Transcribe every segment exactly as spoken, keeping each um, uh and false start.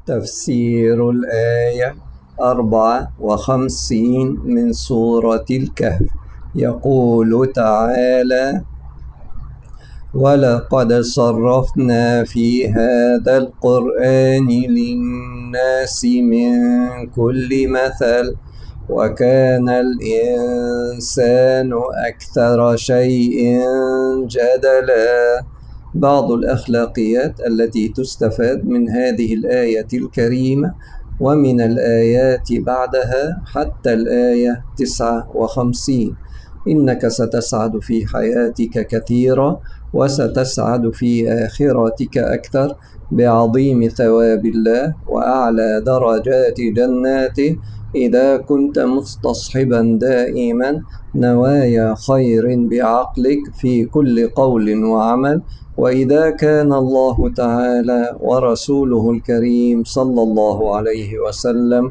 تفسير الآية أربعة وخمسين من سورة الكهف. يقول تعالى: ولقد صرفنا في هذا القرآن للناس من كل مثل وكان الإنسان أكثر شيء جدلا. بعض الأخلاقيات التي تستفاد من هذه الآية الكريمة ومن الآيات بعدها حتى الآية تسعة وخمسين: إنك ستسعد في حياتك كثيرا وستسعد في آخرتك أكثر بعظيم ثواب الله وأعلى درجات جناته إذا كنت مستصحبا دائما نوايا خير بعقلك في كل قول وعمل، وإذا كان الله تعالى ورسوله الكريم صلى الله عليه وسلم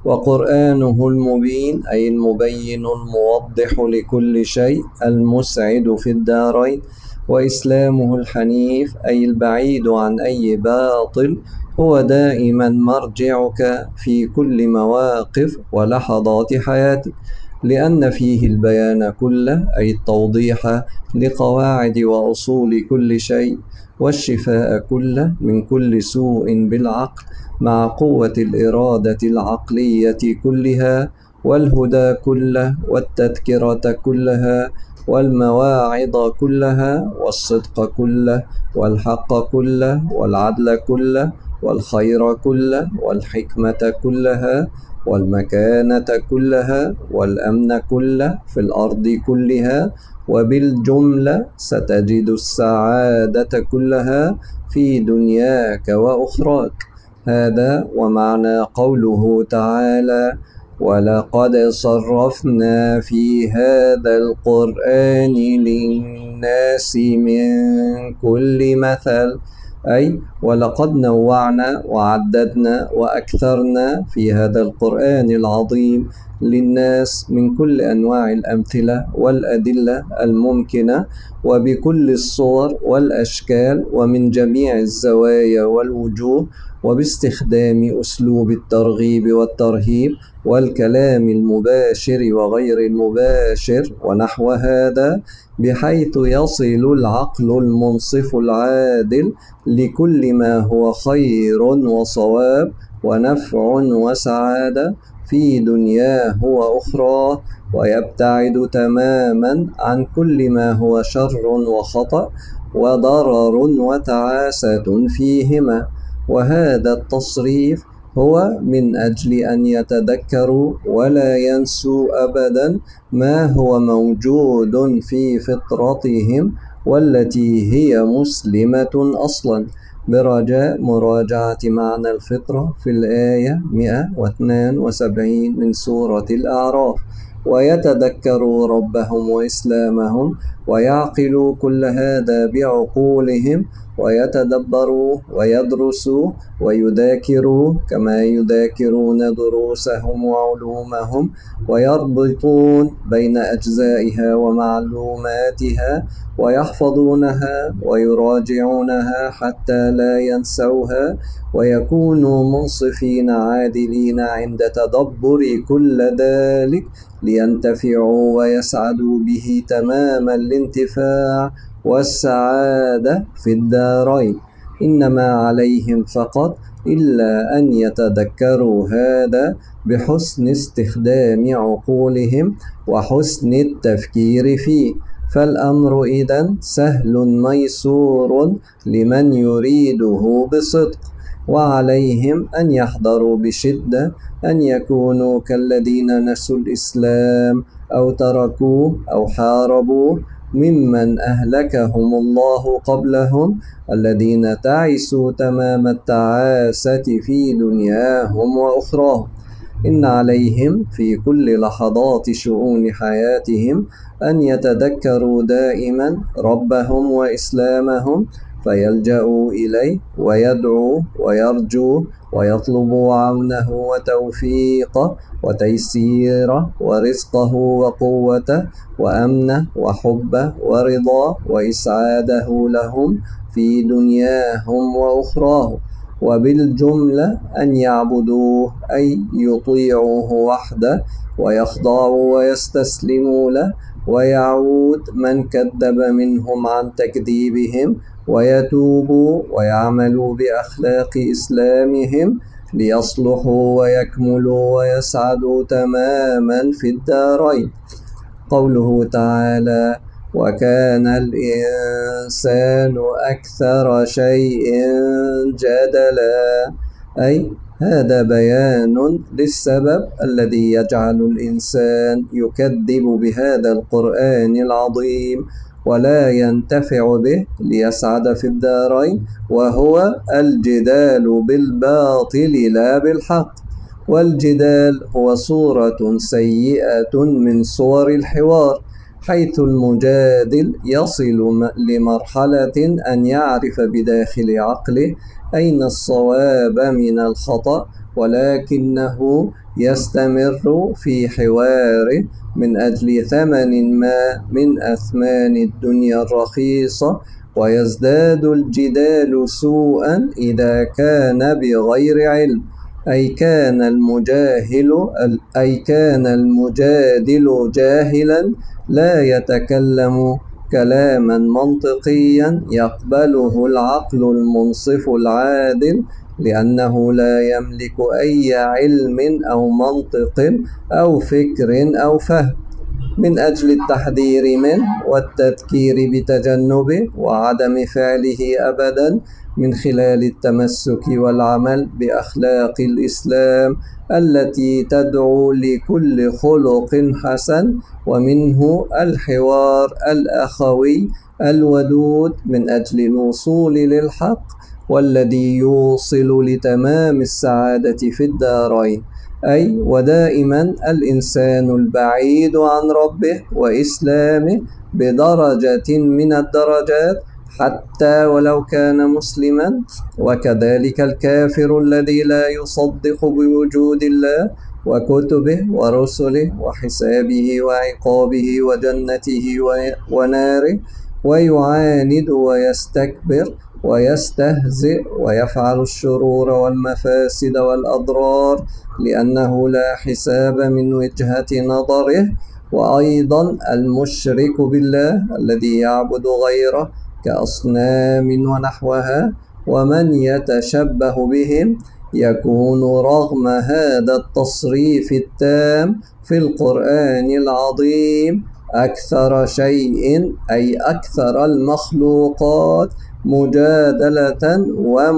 وقرآنه المبين أي المبين الموضح لكل شيء المسعد في الدارين، وإسلامه الحنيف أي البعيد عن أي باطل هو دائما مرجعك في كل مواقف ولحظات حياتك، لأن فيه البيان كله أي التوضيح لقواعد وأصول كل شيء، والشفاء كله من كل سوء بالعقل مع قوة الإرادة العقلية كلها، والهدى كله والتذكرة كلها والمواعظ كلها والصدق كله والحق كله والعدل كله والخير كله والحكمة كلها والمكانة كلها والأمن كله في الأرض كلها، وبالجملة ستجد السعادة كلها في دنياك وأخراك. هذا ومعنى قوله تعالى: ولقد صرفنا في هذا القرآن للناس من كل مثل، أي ولقد نوعنا وعددنا وأكثرنا في هذا القرآن العظيم للناس من كل أنواع الأمثلة والأدلة الممكنة وبكل الصور والأشكال ومن جميع الزوايا والوجوه، وباستخدام أسلوب الترغيب والترهيب والكلام المباشر وغير المباشر ونحو هذا، بحيث يصل العقل المنصف العادل لكل ما هو خير وصواب ونفع وسعادة في دنياه وأخراه، ويبتعد تماما عن كل ما هو شر وخطأ وضرر وتعاسة فيهما. وهذا التصريف هو من أجل أن يتذكروا ولا ينسوا أبدا ما هو موجود في فطرتهم والتي هي مسلمة أصلا، برجاء مراجعة معنى الفطرة في الآية مئة واثنين وسبعين من سورة الأعراف، ويتذكروا ربهم وإسلامهم ويعقلوا كل هذا بعقولهم ويتدبروا ويدرسوا ويذاكروا كما يذاكرون دروسهم وعلومهم، ويربطون بين أجزائها ومعلوماتها ويحفظونها ويراجعونها حتى لا ينسوها، ويكونوا منصفين عادلين عند تدبر كل ذلك لينتفعوا ويسعدوا به تمام الانتفاع والسعادة في الدارين. إنما عليهم فقط إلا أن يتذكروا هذا بحسن استخدام عقولهم وحسن التفكير فيه، فالأمر إذن سهل ميسور لمن يريده بصدق، وعليهم أن يحذروا بشدة أن يكونوا كالذين نسوا الإسلام أو تركوه أو حاربوه ممن أهلكهم الله قبلهم، الذين تعسوا تمام التعاسة في دنياهم وأخراهم. إن عليهم في كل لحظات شؤون حياتهم أن يتذكروا دائما ربهم وإسلامهم، فيلجأوا إليه ويدعوا ويرجوا ويطلبوا عونه وتوفيقه وتيسيره ورزقه وقوته وأمنه وحبه ورضاه وإسعاده لهم في دنياهم وأخراهم. وبالجملة أن يعبدوه أي يطيعوه وحده ويخضعوا ويستسلموا له، ويعود من كذب منهم عن تكذيبهم ويتوبوا ويعملوا بأخلاق إسلامهم ليصلحوا ويكملوا ويسعدوا تماما في الدارين. قوله تعالى: وكان الإنسان أكثر شيء جدلا، أي هذا بيان للسبب الذي يجعل الإنسان يكذب بهذا القرآن العظيم ولا ينتفع به ليسعد في الدارين، وهو الجدال بالباطل لا بالحق. والجدال هو صورة سيئة من صور الحوار، حيث المجادل يصل لمرحلة أن يعرف بداخل عقله أين الصواب من الخطأ، ولكنه يستمر في حواره من أجل ثمن ما من أثمان الدنيا الرخيصة، ويزداد الجدال سوءا إذا كان بغير علم، أي كان المجاهل أي كان المجادل جاهلا لا يتكلم كلاما منطقيا يقبله العقل المنصف العادل، لأنه لا يملك أي علم أو منطق أو فكر أو فهم. من أجل التحذير منه والتذكير بتجنبه وعدم فعله أبدا، من خلال التمسك والعمل بأخلاق الإسلام التي تدعو لكل خلق حسن، ومنه الحوار الأخوي الودود من أجل الوصول للحق، والذي يوصل لتمام السعادة في الدارين. أي ودائما الإنسان البعيد عن ربه وإسلامه بدرجة من الدرجات حتى ولو كان مسلما، وكذلك الكافر الذي لا يصدق بوجود الله وكتبه ورسله وحسابه وعقابه وجنته وناره، ويعاند ويستكبر ويستهزئ ويفعل الشرور والمفاسد والأضرار لأنه لا حساب من وجهة نظره. وأيضا المشرك بالله الذي يعبد غيره كأصنام ونحوها، ومن يتشبه بهم يكون رغم هذا التصريف التام في القرآن العظيم أكثر شيء أي أكثر المخلوقات مجادلة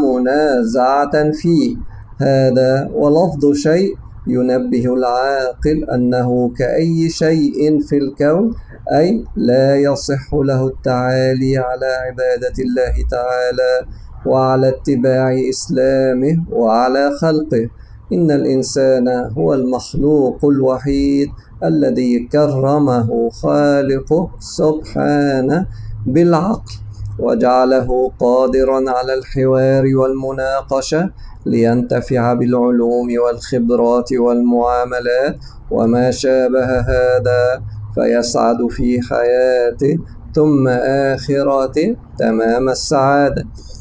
ومنازعة فيه. هذا ولفظ شيء ينبه العاقل أنه كأي شيء في الكون، أي لا يصح له التعالي على عبادة الله تعالى وعلى اتباع إسلامه وعلى خلقه. إن الإنسان هو المخلوق الوحيد الذي كرمه خالقه سبحانه بالعقل، وجعله قادرا على الحوار والمناقشة لينتفع بالعلوم والخبرات والمعاملات وما شابه هذا، فيسعد في حياته ثم آخرته تمام السعادة.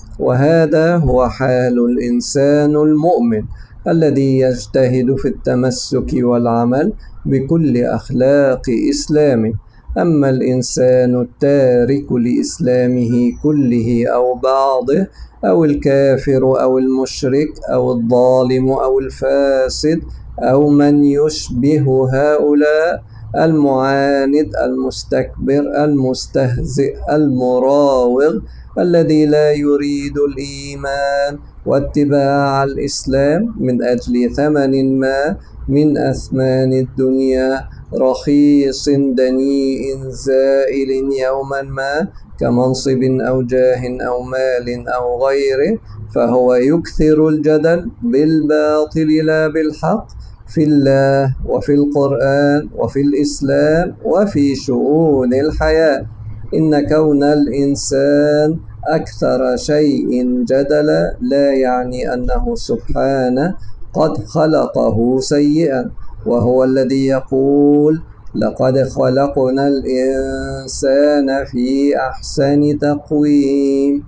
وهذا هو حال الإنسان المؤمن الذي يجتهد في التمسك والعمل بكل أخلاق إسلامه. أما الإنسان التارك لإسلامه كله أو بعضه، أو الكافر أو المشرك أو الظالم أو الفاسد أو من يشبه هؤلاء، المعاند المستكبر المستهزئ المراوغ الذي لا يريد الإيمان واتباع الإسلام من أجل ثمن ما من أثمان الدنيا رخيص دنيء زائل يوما ما، كمنصب أو جاه أو مال أو غيره، فهو يكثر الجدل بالباطل لا بالحق في الله وفي القرآن وفي الإسلام وفي شؤون الحياة. إن كون الإنسان أكثر شيء جدلا لا يعني أنه سبحانه قد خلقه سيئا، وهو الذي يقول: لقد خلقنا الإنسان في أحسن تقويم.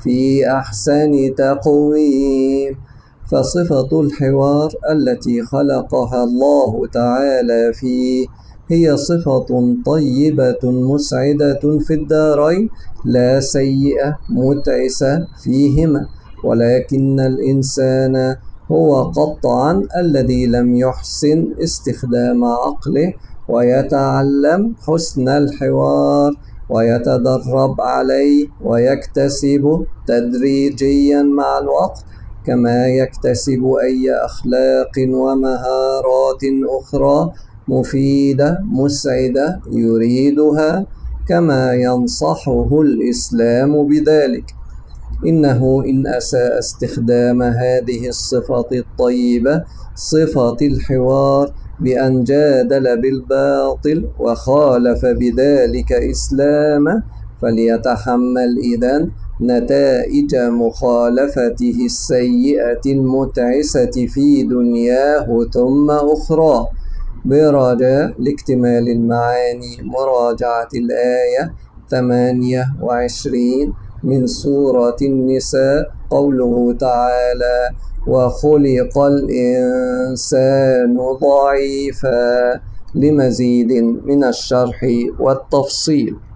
في أحسن تقويم. فصفة الحوار التي خلقها الله تعالى فيه هي صفة طيبة مسعدة في الدارين، لا سيئة متعسة فيهما، ولكن الإنسان هو قطعا الذي لم يحسن استخدام عقله ويتعلم حسن الحوار ويتدرب عليه ويكتسب تدريجيا مع الوقت، كما يكتسب أي أخلاق ومهارات أخرى مفيدة مسعدة يريدها، كما ينصحه الإسلام بذلك. إنه إن أساء استخدام هذه الصفة الطيبة صفة الحوار بأن جادل بالباطل وخالف بذلك إسلامه، فليتحمل إذن نتائج مخالفته السيئة المتعسة في دنياه ثم أخرى. برجاء لاكتمال المعاني مراجعة الآية ثمانية وعشرين من سورة النساء، قوله تعالى: وخلق الإنسان ضعيفا، لمزيد من الشرح والتفصيل.